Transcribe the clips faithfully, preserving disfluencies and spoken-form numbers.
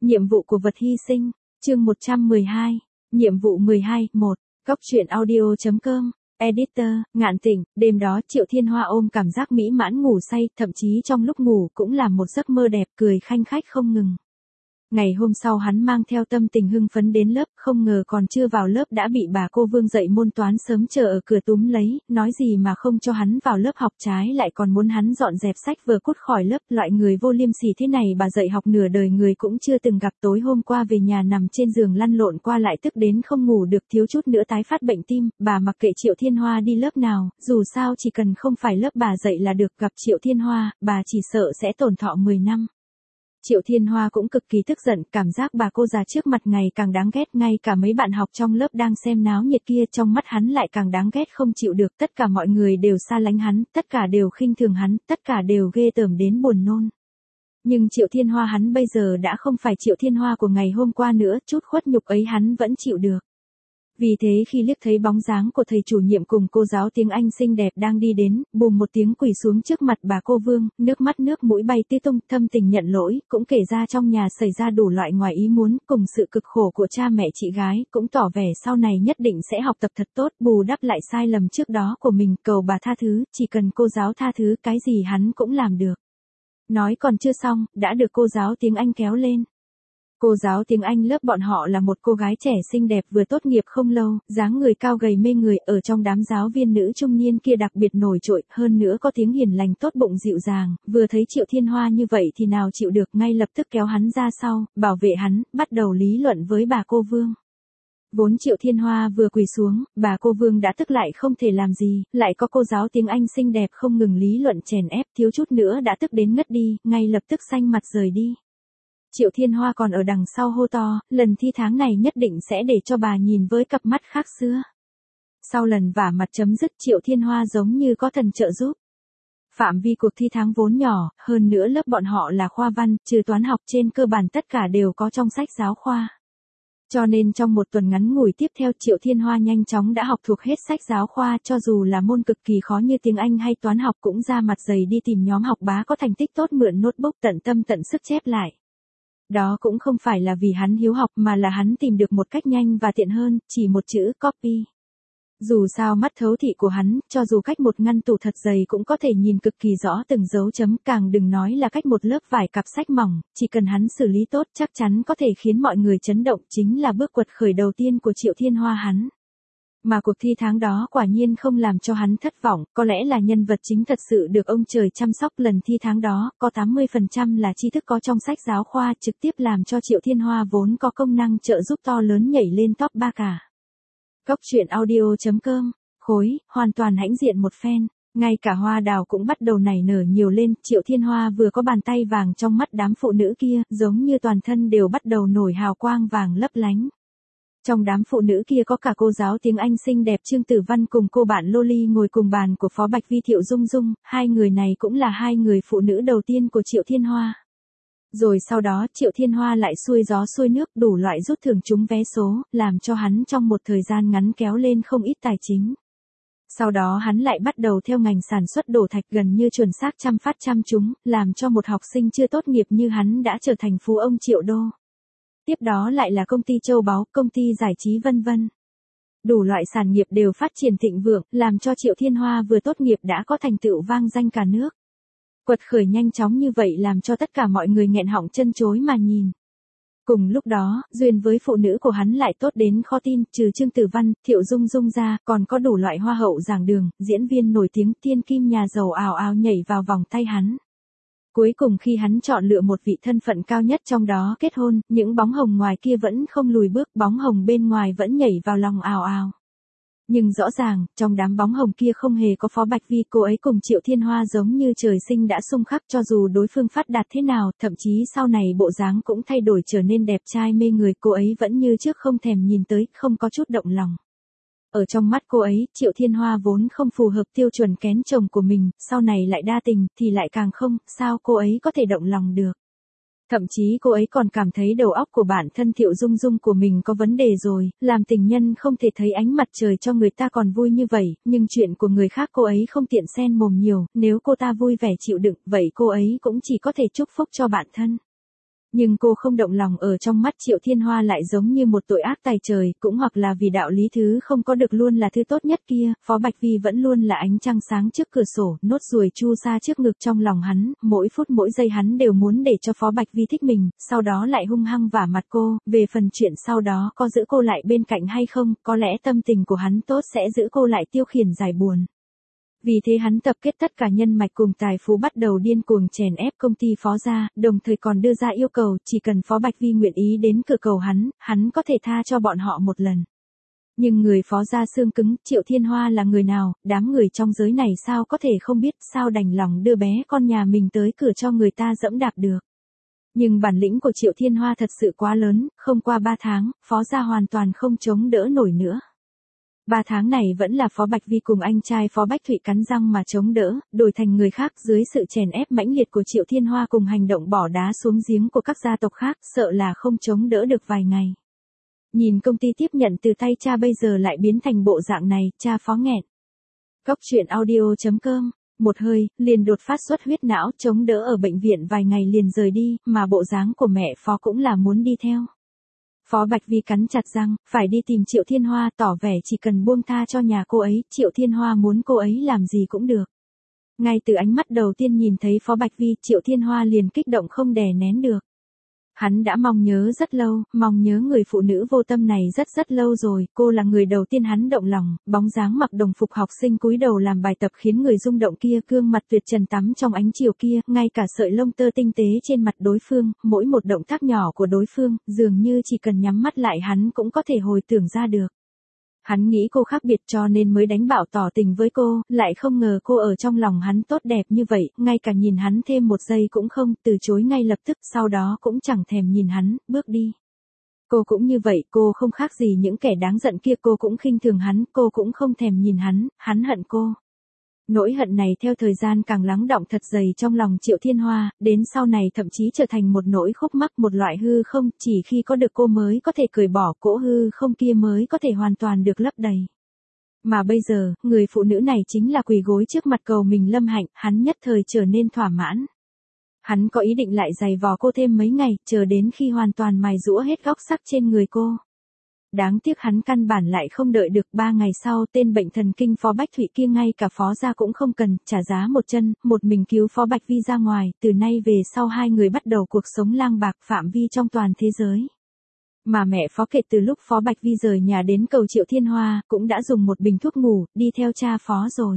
Nhiệm vụ của vật hy sinh, chương một trăm mười hai, nhiệm vụ mười hai, một, Góc truyện audio chấm com, Editor, Ngạn Tịnh. Đêm đó Triệu Thiên Hoa ôm cảm giác mỹ mãn ngủ say, thậm chí trong lúc ngủ cũng là một giấc mơ đẹp, cười khanh khách không ngừng. Ngày hôm sau hắn mang theo tâm tình hưng phấn đến lớp, không ngờ còn chưa vào lớp đã bị bà cô Vương dạy môn toán sớm chờ ở cửa túm lấy, nói gì mà không cho hắn vào lớp học, trái lại còn muốn hắn dọn dẹp sách vở cút khỏi lớp. Loại người vô liêm sỉ thế này bà dạy học nửa đời người cũng chưa từng gặp. Tối hôm qua về nhà nằm trên giường lăn lộn qua lại tức đến không ngủ được, thiếu chút nữa tái phát bệnh tim. Bà mặc kệ Triệu Thiên Hoa đi lớp nào, dù sao chỉ cần không phải lớp bà dạy là được. Gặp Triệu Thiên Hoa, bà chỉ sợ sẽ tổn thọ mười năm. Triệu Thiên Hoa cũng cực kỳ tức giận, cảm giác bà cô già trước mặt ngày càng đáng ghét, ngay cả mấy bạn học trong lớp đang xem náo nhiệt kia trong mắt hắn lại càng đáng ghét không chịu được, tất cả mọi người đều xa lánh hắn, tất cả đều khinh thường hắn, tất cả đều ghê tởm đến buồn nôn. Nhưng Triệu Thiên Hoa hắn bây giờ đã không phải Triệu Thiên Hoa của ngày hôm qua nữa, chút khuất nhục ấy hắn vẫn chịu được. Vì thế khi liếc thấy bóng dáng của thầy chủ nhiệm cùng cô giáo tiếng Anh xinh đẹp đang đi đến, bùm một tiếng quỳ xuống trước mặt bà cô Vương, nước mắt nước mũi bay tía tung, thâm tình nhận lỗi, cũng kể ra trong nhà xảy ra đủ loại ngoài ý muốn, cùng sự cực khổ của cha mẹ chị gái, cũng tỏ vẻ sau này nhất định sẽ học tập thật tốt, bù đắp lại sai lầm trước đó của mình, cầu bà tha thứ, chỉ cần cô giáo tha thứ cái gì hắn cũng làm được. Nói còn chưa xong, đã được cô giáo tiếng Anh kéo lên. Cô giáo tiếng Anh lớp bọn họ là một cô gái trẻ xinh đẹp vừa tốt nghiệp không lâu, dáng người cao gầy mê người, ở trong đám giáo viên nữ trung niên kia đặc biệt nổi trội, hơn nữa có tiếng hiền lành tốt bụng dịu dàng, vừa thấy Triệu Thiên Hoa như vậy thì nào chịu được, ngay lập tức kéo hắn ra sau, bảo vệ hắn, bắt đầu lý luận với bà cô Vương. Vốn Triệu Thiên Hoa vừa quỳ xuống, bà cô Vương đã tức lại không thể làm gì, lại có cô giáo tiếng Anh xinh đẹp không ngừng lý luận chèn ép, thiếu chút nữa đã tức đến ngất đi, ngay lập tức xanh mặt rời đi. Triệu Thiên Hoa còn ở đằng sau hô to, lần thi tháng này nhất định sẽ để cho bà nhìn với cặp mắt khác xưa. Sau lần vả mặt chấm dứt, Triệu Thiên Hoa giống như có thần trợ giúp. Phạm vi cuộc thi tháng vốn nhỏ, hơn nữa lớp bọn họ là khoa văn, trừ toán học trên cơ bản tất cả đều có trong sách giáo khoa. Cho nên trong một tuần ngắn ngủi tiếp theo Triệu Thiên Hoa nhanh chóng đã học thuộc hết sách giáo khoa, cho dù là môn cực kỳ khó như tiếng Anh hay toán học cũng ra mặt dày đi tìm nhóm học bá có thành tích tốt mượn notebook tận tâm tận sức chép lại. Đó cũng không phải là vì hắn hiếu học mà là hắn tìm được một cách nhanh và tiện hơn, chỉ một chữ copy. Dù sao mắt thấu thị của hắn, cho dù cách một ngăn tủ thật dày cũng có thể nhìn cực kỳ rõ từng dấu chấm, càng đừng nói là cách một lớp vải cặp sách mỏng, chỉ cần hắn xử lý tốt chắc chắn có thể khiến mọi người chấn động, chính là bước quật khởi đầu tiên của Triệu Thiên Hoa hắn. Mà cuộc thi tháng đó quả nhiên không làm cho hắn thất vọng, có lẽ là nhân vật chính thật sự được ông trời chăm sóc. Lần thi tháng đó, có tám mươi phần trăm là tri thức có trong sách giáo khoa, trực tiếp làm cho Triệu Thiên Hoa vốn có công năng trợ giúp to lớn nhảy lên top ba cả. Góc truyện audio chấm com, khối, hoàn toàn hãnh diện một phen, ngay cả hoa đào cũng bắt đầu nảy nở nhiều lên, Triệu Thiên Hoa vừa có bàn tay vàng trong mắt đám phụ nữ kia, giống như toàn thân đều bắt đầu nổi hào quang vàng lấp lánh. Trong đám phụ nữ kia có cả cô giáo tiếng Anh xinh đẹp Trương Tử Văn cùng cô bạn Loli ngồi cùng bàn của Phó Bạch Vi Thiệu Dung Dung, hai người này cũng là hai người phụ nữ đầu tiên của Triệu Thiên Hoa. Rồi sau đó Triệu Thiên Hoa lại xuôi gió xuôi nước, đủ loại rút thưởng trúng vé số, làm cho hắn trong một thời gian ngắn kéo lên không ít tài chính. Sau đó hắn lại bắt đầu theo ngành sản xuất đổ thạch, gần như chuẩn xác trăm phát trăm trúng, làm cho một học sinh chưa tốt nghiệp như hắn đã trở thành phú ông triệu đô. Tiếp đó lại là công ty châu báu, công ty giải trí vân vân. Đủ loại sản nghiệp đều phát triển thịnh vượng, làm cho Triệu Thiên Hoa vừa tốt nghiệp đã có thành tựu vang danh cả nước. Quật khởi nhanh chóng như vậy làm cho tất cả mọi người nghẹn họng chân chối mà nhìn. Cùng lúc đó, duyên với phụ nữ của hắn lại tốt đến khó tin, trừ Trương Tử Văn, Thiệu Dung Dung ra, còn có đủ loại hoa hậu giảng đường, diễn viên nổi tiếng, thiên kim nhà giàu ào ào nhảy vào vòng tay hắn. Cuối cùng khi hắn chọn lựa một vị thân phận cao nhất trong đó kết hôn, những bóng hồng ngoài kia vẫn không lùi bước, bóng hồng bên ngoài vẫn nhảy vào lòng ào ào. Nhưng rõ ràng, trong đám bóng hồng kia không hề có Phó Bạch Vi, cô ấy cùng Triệu Thiên Hoa giống như trời sinh đã xung khắc, cho dù đối phương phát đạt thế nào, thậm chí sau này bộ dáng cũng thay đổi trở nên đẹp trai mê người, cô ấy vẫn như trước không thèm nhìn tới, không có chút động lòng. Ở trong mắt cô ấy, Triệu Thiên Hoa vốn không phù hợp tiêu chuẩn kén chồng của mình, sau này lại đa tình, thì lại càng không, sao cô ấy có thể động lòng được. Thậm chí cô ấy còn cảm thấy đầu óc của bản thân Thiệu Dung Dung của mình có vấn đề rồi, làm tình nhân không thể thấy ánh mặt trời cho người ta còn vui như vậy, nhưng chuyện của người khác cô ấy không tiện xen mồm nhiều, nếu cô ta vui vẻ chịu đựng, vậy cô ấy cũng chỉ có thể chúc phúc cho bản thân. Nhưng cô không động lòng ở trong mắt Triệu Thiên Hoa lại giống như một tội ác tày trời, cũng hoặc là vì đạo lý thứ không có được luôn là thứ tốt nhất kia, Phó Bạch Vi vẫn luôn là ánh trăng sáng trước cửa sổ, nốt ruồi chu sa trước ngực trong lòng hắn, mỗi phút mỗi giây hắn đều muốn để cho Phó Bạch Vi thích mình, sau đó lại hung hăng vả mặt cô, về phần chuyện sau đó có giữ cô lại bên cạnh hay không, có lẽ tâm tình của hắn tốt sẽ giữ cô lại tiêu khiển giải buồn. Vì thế hắn tập kết tất cả nhân mạch cùng tài phú bắt đầu điên cuồng chèn ép công ty Phó gia, đồng thời còn đưa ra yêu cầu chỉ cần Phó Bạch Vi nguyện ý đến cửa cầu hắn, hắn có thể tha cho bọn họ một lần. Nhưng người Phó gia xương cứng, Triệu Thiên Hoa là người nào, đám người trong giới này sao có thể không biết, sao đành lòng đưa bé con nhà mình tới cửa cho người ta dẫm đạp được. Nhưng bản lĩnh của Triệu Thiên Hoa thật sự quá lớn, không qua ba tháng, Phó gia hoàn toàn không chống đỡ nổi nữa. Ba tháng này vẫn là Phó Bạch Vi cùng anh trai Phó Bách Thụy cắn răng mà chống đỡ, đổi thành người khác dưới sự chèn ép mãnh liệt của Triệu Thiên Hoa cùng hành động bỏ đá xuống giếng của các gia tộc khác, sợ là không chống đỡ được vài ngày. Nhìn công ty tiếp nhận từ tay cha bây giờ lại biến thành bộ dạng này, cha Phó nghẹn. Cóc truyện audio chấm com, một hơi, liền đột phát xuất huyết não, chống đỡ ở bệnh viện vài ngày liền rời đi, mà bộ dáng của mẹ Phó cũng là muốn đi theo. Phó Bạch Vi cắn chặt răng, phải đi tìm Triệu Thiên Hoa, tỏ vẻ chỉ cần buông tha cho nhà cô ấy, Triệu Thiên Hoa muốn cô ấy làm gì cũng được. Ngay từ ánh mắt đầu tiên nhìn thấy Phó Bạch Vi, Triệu Thiên Hoa liền kích động không đè nén được. Hắn đã mong nhớ rất lâu, mong nhớ người phụ nữ vô tâm này rất rất lâu rồi, cô là người đầu tiên hắn động lòng, bóng dáng mặc đồng phục học sinh cúi đầu làm bài tập khiến người rung động kia, gương mặt tuyệt trần tắm trong ánh chiều kia, ngay cả sợi lông tơ tinh tế trên mặt đối phương, mỗi một động tác nhỏ của đối phương, dường như chỉ cần nhắm mắt lại hắn cũng có thể hồi tưởng ra được. Hắn nghĩ cô khác biệt cho nên mới đánh bảo tỏ tình với cô, lại không ngờ cô ở trong lòng hắn tốt đẹp như vậy, ngay cả nhìn hắn thêm một giây cũng không, từ chối ngay lập tức, sau đó cũng chẳng thèm nhìn hắn, bước đi. Cô cũng như vậy, cô không khác gì những kẻ đáng giận kia, cô cũng khinh thường hắn, cô cũng không thèm nhìn hắn, hắn hận cô. Nỗi hận này theo thời gian càng lắng đọng thật dày trong lòng Triệu Thiên Hoa, đến sau này thậm chí trở thành một nỗi khúc mắc, một loại hư không, chỉ khi có được cô mới có thể cởi bỏ, cỗ hư không kia mới có thể hoàn toàn được lấp đầy. Mà bây giờ, người phụ nữ này chính là quỳ gối trước mặt cầu mình Lâm Hạnh, hắn nhất thời trở nên thỏa mãn. Hắn có ý định lại giày vò cô thêm mấy ngày, chờ đến khi hoàn toàn mài giũa hết góc sắc trên người cô. Đáng tiếc hắn căn bản lại không đợi được, ba ngày sau tên bệnh thần kinh Phó Bách Thụy kia ngay cả Phó gia cũng không cần, trả giá một chân, một mình cứu Phó Bạch Vi ra ngoài, từ nay về sau hai người bắt đầu cuộc sống lang bạc phạm vi trong toàn thế giới. Mà mẹ Phó kể từ lúc Phó Bạch Vi rời nhà đến cầu Triệu Thiên Hoa, cũng đã dùng một bình thuốc ngủ, đi theo cha Phó rồi.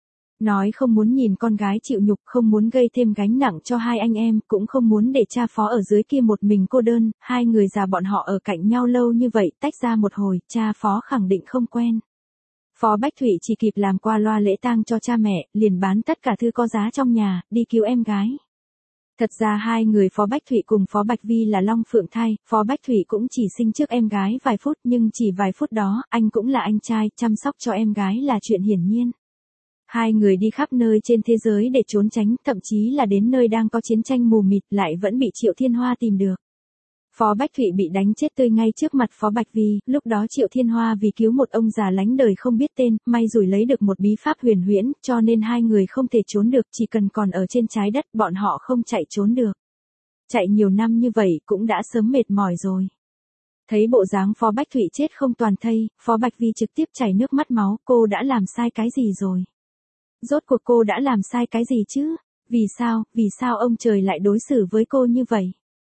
Nói không muốn nhìn con gái chịu nhục, không muốn gây thêm gánh nặng cho hai anh em, cũng không muốn để cha Phó ở dưới kia một mình cô đơn, hai người già bọn họ ở cạnh nhau lâu như vậy, tách ra một hồi, cha Phó khẳng định không quen. Phó Bách Thụy chỉ kịp làm qua loa lễ tang cho cha mẹ, liền bán tất cả thứ có giá trong nhà, đi cứu em gái. Thật ra hai người Phó Bách Thụy cùng Phó Bạch Vi là long phượng thai, Phó Bách Thụy cũng chỉ sinh trước em gái vài phút, nhưng chỉ vài phút đó, anh cũng là anh trai, chăm sóc cho em gái là chuyện hiển nhiên. Hai người đi khắp nơi trên thế giới để trốn tránh, thậm chí là đến nơi đang có chiến tranh mù mịt lại vẫn bị Triệu Thiên Hoa tìm được. Phó Bách Thụy bị đánh chết tươi ngay trước mặt Phó Bạch Vi, lúc đó Triệu Thiên Hoa vì cứu một ông già lánh đời không biết tên, may rủi lấy được một bí pháp huyền huyễn, cho nên hai người không thể trốn được, chỉ cần còn ở trên trái đất, bọn họ không chạy trốn được. Chạy nhiều năm như vậy cũng đã sớm mệt mỏi rồi. Thấy bộ dáng Phó Bách Thụy chết không toàn thây, Phó Bạch Vi trực tiếp chảy nước mắt máu, cô đã làm sai cái gì rồi? Rốt cuộc cô đã làm sai cái gì chứ? Vì sao, vì sao ông trời lại đối xử với cô như vậy?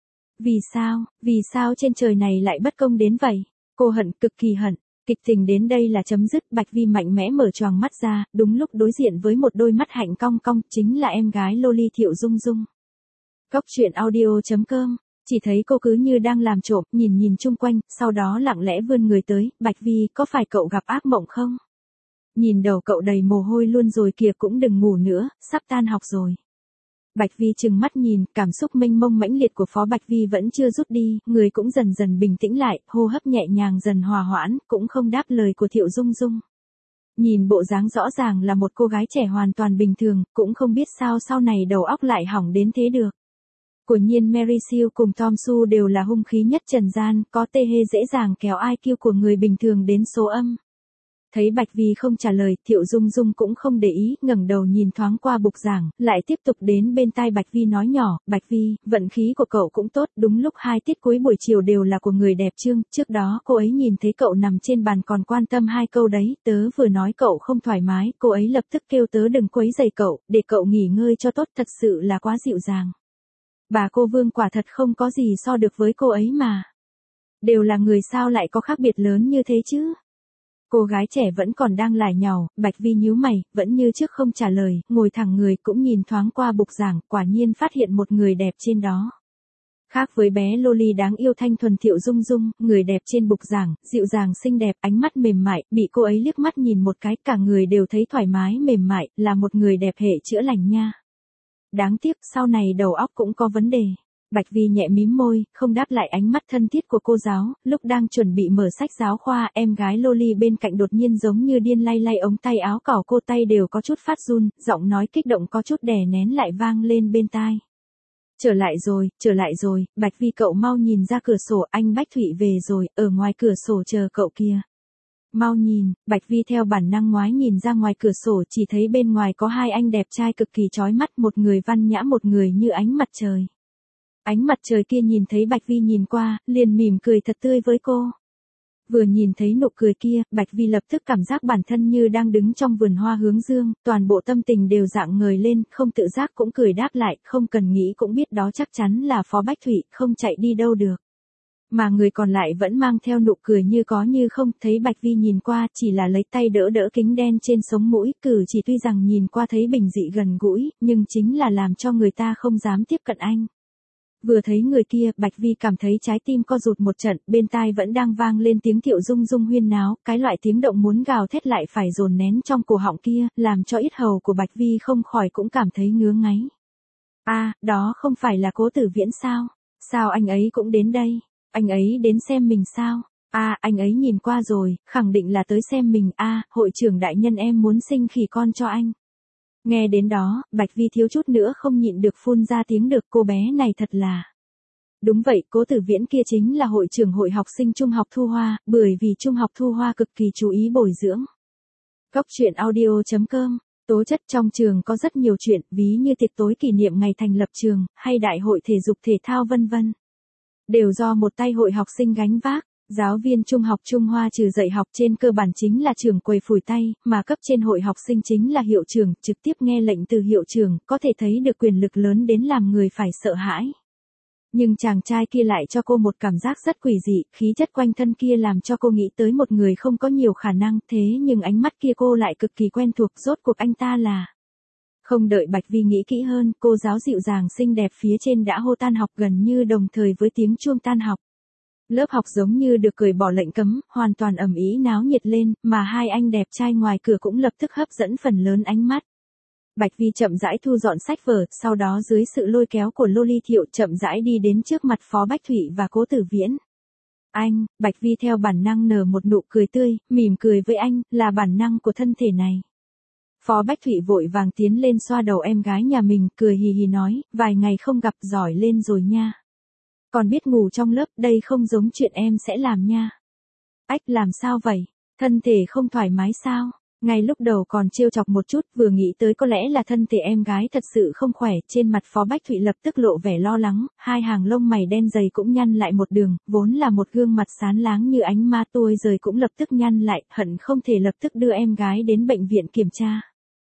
Vì sao, vì sao trên trời này lại bất công đến vậy? Cô hận, cực kỳ hận. Kịch tình đến đây là chấm dứt, Bạch Vi mạnh mẽ mở choàng mắt ra, đúng lúc đối diện với một đôi mắt hạnh cong cong, chính là em gái Loli Thiệu Dung Dung. Cóc truyện audio chấm com, chỉ thấy cô cứ như đang làm trộm, nhìn nhìn chung quanh, sau đó lặng lẽ vươn người tới, Bạch Vi, có phải cậu gặp ác mộng không? Nhìn đầu cậu đầy mồ hôi luôn rồi kìa, cũng đừng ngủ nữa, sắp tan học rồi. Bạch Vi trừng mắt nhìn, cảm xúc mênh mông mãnh liệt của Phó Bạch Vi vẫn chưa rút đi, người cũng dần dần bình tĩnh lại, hô hấp nhẹ nhàng dần hòa hoãn, cũng không đáp lời của Thiệu Dung Dung. Nhìn bộ dáng rõ ràng là một cô gái trẻ hoàn toàn bình thường, cũng không biết sao sau này đầu óc lại hỏng đến thế được. Quả nhiên Mary Sue cùng Tom Sue đều là hung khí nhất trần gian, có tê hê dễ dàng kéo i kiu của người bình thường đến số âm. Thấy Bạch Vi không trả lời, Thiệu Dung Dung cũng không để ý, ngẩng đầu nhìn thoáng qua bục giảng, lại tiếp tục đến bên tai Bạch Vi nói nhỏ, Bạch Vi, vận khí của cậu cũng tốt, đúng lúc hai tiết cuối buổi chiều đều là của người đẹp Trương, trước đó cô ấy nhìn thấy cậu nằm trên bàn còn quan tâm hai câu đấy, tớ vừa nói cậu không thoải mái, cô ấy lập tức kêu tớ đừng quấy rầy cậu, để cậu nghỉ ngơi cho tốt, thật sự là quá dịu dàng. Bà cô Vương quả thật không có gì so được với cô ấy mà. Đều là người sao lại có khác biệt lớn như thế chứ? Cô gái trẻ vẫn còn đang lải nhải, Bạch Vi nhíu mày, vẫn như trước không trả lời, ngồi thẳng người cũng nhìn thoáng qua bục giảng, quả nhiên phát hiện một người đẹp trên đó. Khác với bé Loli đáng yêu thanh thuần Thiệu Dung Dung, người đẹp trên bục giảng, dịu dàng xinh đẹp, ánh mắt mềm mại, bị cô ấy liếc mắt nhìn một cái, cả người đều thấy thoải mái mềm mại, là một người đẹp hệ chữa lành nha. Đáng tiếc, sau này đầu óc cũng có vấn đề. Bạch Vi nhẹ mím môi, không đáp lại ánh mắt thân thiết của cô giáo, lúc đang chuẩn bị mở sách giáo khoa, em gái Loli bên cạnh đột nhiên giống như điên lay lay ống tay áo cỏ cô, tay đều có chút phát run, giọng nói kích động có chút đè nén lại vang lên bên tai. Trở lại rồi, trở lại rồi, Bạch Vi cậu mau nhìn ra cửa sổ, anh Bách Thụy về rồi, ở ngoài cửa sổ chờ cậu kìa. Mau nhìn, Bạch Vi theo bản năng ngoái nhìn ra ngoài cửa sổ, chỉ thấy bên ngoài có hai anh đẹp trai cực kỳ chói mắt, một người văn nhã một người như ánh mặt trời. Ánh mặt trời kia nhìn thấy Bạch Vi nhìn qua, liền mỉm cười thật tươi với cô. Vừa nhìn thấy nụ cười kia, Bạch Vi lập tức cảm giác bản thân như đang đứng trong vườn hoa hướng dương, toàn bộ tâm tình đều rạng ngời lên, không tự giác cũng cười đáp lại, không cần nghĩ cũng biết đó chắc chắn là Phó Bách Thụy, không chạy đi đâu được. Mà người còn lại vẫn mang theo nụ cười như có như không, thấy Bạch Vi nhìn qua chỉ là lấy tay đỡ đỡ kính đen trên sống mũi, cử chỉ tuy rằng nhìn qua thấy bình dị gần gũi, nhưng chính là làm cho người ta không dám tiếp cận anh. Vừa thấy người kia, Bạch Vi cảm thấy trái tim co rụt một trận, bên tai vẫn đang vang lên tiếng Thiệu Dung Dung huyên náo, cái loại tiếng động muốn gào thét lại phải dồn nén trong cổ họng kia, làm cho yết hầu của Bạch Vi không khỏi cũng cảm thấy ngứa ngáy. A, à, đó không phải là Cố Tử Viễn sao? Sao anh ấy cũng đến đây? Anh ấy đến xem mình sao? A, à, anh ấy nhìn qua rồi, khẳng định là tới xem mình. A, à, hội trưởng đại nhân em muốn sinh khỉ con cho anh. Nghe đến đó, Bạch Vi thiếu chút nữa không nhịn được phun ra tiếng được, cô bé này thật là. Đúng vậy, Cố Tử Viễn kia chính là hội trưởng hội học sinh Trung học Thu Hoa, bởi vì Trung học Thu Hoa cực kỳ chú ý bồi dưỡng. Góc truyện audio chấm com, tố chất trong trường có rất nhiều chuyện, ví như tiệc tối kỷ niệm ngày thành lập trường, hay đại hội thể dục thể thao vân vân. Đều do một tay hội học sinh gánh vác. Giáo viên Trung học Trung Hoa trừ dạy học trên cơ bản chính là trưởng quầy phủi tay, mà cấp trên hội học sinh chính là hiệu trưởng, trực tiếp nghe lệnh từ hiệu trưởng, có thể thấy được quyền lực lớn đến làm người phải sợ hãi. Nhưng chàng trai kia lại cho cô một cảm giác rất quỷ dị, khí chất quanh thân kia làm cho cô nghĩ tới một người không có nhiều khả năng, thế nhưng ánh mắt kia cô lại cực kỳ quen thuộc, rốt cuộc anh ta là. Không đợi Bạch Vi nghĩ kỹ hơn, cô giáo dịu dàng xinh đẹp phía trên đã hô tan học gần như đồng thời với tiếng chuông tan học. Lớp học giống như được cởi bỏ lệnh cấm, hoàn toàn ầm ĩ náo nhiệt lên, mà hai anh đẹp trai ngoài cửa cũng lập tức hấp dẫn phần lớn ánh mắt. Bạch Vi chậm rãi thu dọn sách vở, sau đó dưới sự lôi kéo của Loli Thiệu chậm rãi đi đến trước mặt Phó Bách Thụy và Cố Tử Viễn. Anh, Bạch Vi theo bản năng nở một nụ cười tươi, mỉm cười với anh, là bản năng của thân thể này. Phó Bách Thụy vội vàng tiến lên xoa đầu em gái nhà mình, cười hì hì nói, vài ngày không gặp giỏi lên rồi nha. Còn biết ngủ trong lớp, đây không giống chuyện em sẽ làm nha. Ách, làm sao vậy? Thân thể không thoải mái sao? Ngay lúc đầu còn trêu chọc một chút, vừa nghĩ tới có lẽ là thân thể em gái thật sự không khỏe, trên mặt Phó Bách Thụy lập tức lộ vẻ lo lắng, hai hàng lông mày đen dày cũng nhăn lại một đường, vốn là một gương mặt sáng láng như ánh ma tôi rời cũng lập tức nhăn lại, hận không thể lập tức đưa em gái đến bệnh viện kiểm tra.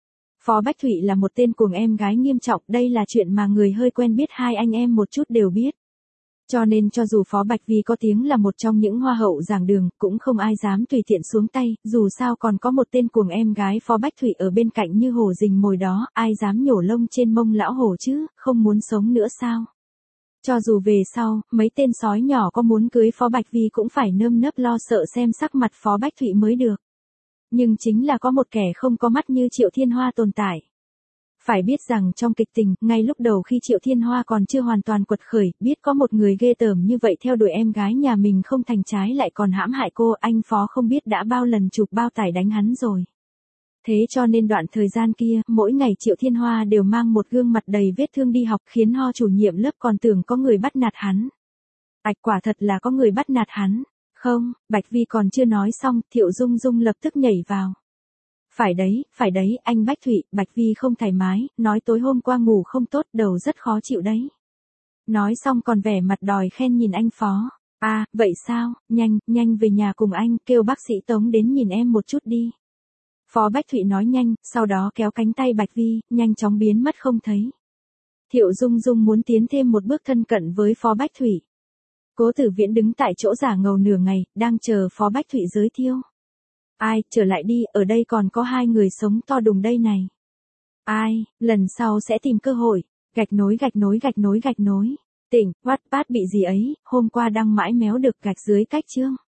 Phó Bách Thụy là một tên cuồng em gái nghiêm trọng, đây là chuyện mà người hơi quen biết hai anh em một chút đều biết. Cho nên cho dù Phó Bạch Vi có tiếng là một trong những hoa hậu giảng đường, cũng không ai dám tùy tiện xuống tay, dù sao còn có một tên cuồng em gái Phó Bách Thụy ở bên cạnh như hổ rình mồi đó, ai dám nhổ lông trên mông lão hổ chứ, không muốn sống nữa sao? Cho dù về sau, mấy tên sói nhỏ có muốn cưới Phó Bạch Vi cũng phải nơm nớp lo sợ xem sắc mặt Phó Bách Thụy mới được. Nhưng chính là có một kẻ không có mắt như Triệu Thiên Hoa tồn tại. Phải biết rằng trong kịch tình, ngay lúc đầu khi Triệu Thiên Hoa còn chưa hoàn toàn quật khởi, biết có một người ghê tởm như vậy theo đuổi em gái nhà mình không thành trái lại còn hãm hại cô, anh Phó không biết đã bao lần chụp bao tải đánh hắn rồi. Thế cho nên đoạn thời gian kia, mỗi ngày Triệu Thiên Hoa đều mang một gương mặt đầy vết thương đi học, khiến Ho chủ nhiệm lớp còn tưởng có người bắt nạt hắn. Ạch, quả thật là có người bắt nạt hắn. Không, Bạch Vi còn chưa nói xong, Thiệu Dung Dung lập tức nhảy vào. Phải đấy, phải đấy, anh Bách Thụy, Bạch Vi không thoải mái, nói tối hôm qua ngủ không tốt, đầu rất khó chịu đấy. Nói xong còn vẻ mặt đòi khen nhìn anh Phó. À, vậy sao, nhanh, nhanh về nhà cùng anh, kêu bác sĩ Tống đến nhìn em một chút đi. Phó Bách Thụy nói nhanh, sau đó kéo cánh tay Bạch Vi, nhanh chóng biến mất không thấy. Thiệu Dung Dung muốn tiến thêm một bước thân cận với Phó Bách Thụy. Cố Tử Viễn đứng tại chỗ giả ngầu nửa ngày, đang chờ Phó Bách Thụy giới thiệu. Ai, trở lại đi, ở đây còn có hai người sống to đùng đây này. Ai, lần sau sẽ tìm cơ hội. Gạch nối gạch nối gạch nối gạch nối. Tỉnh, Wattpad bị gì ấy, hôm qua đăng mãi méo được gạch dưới cách chương.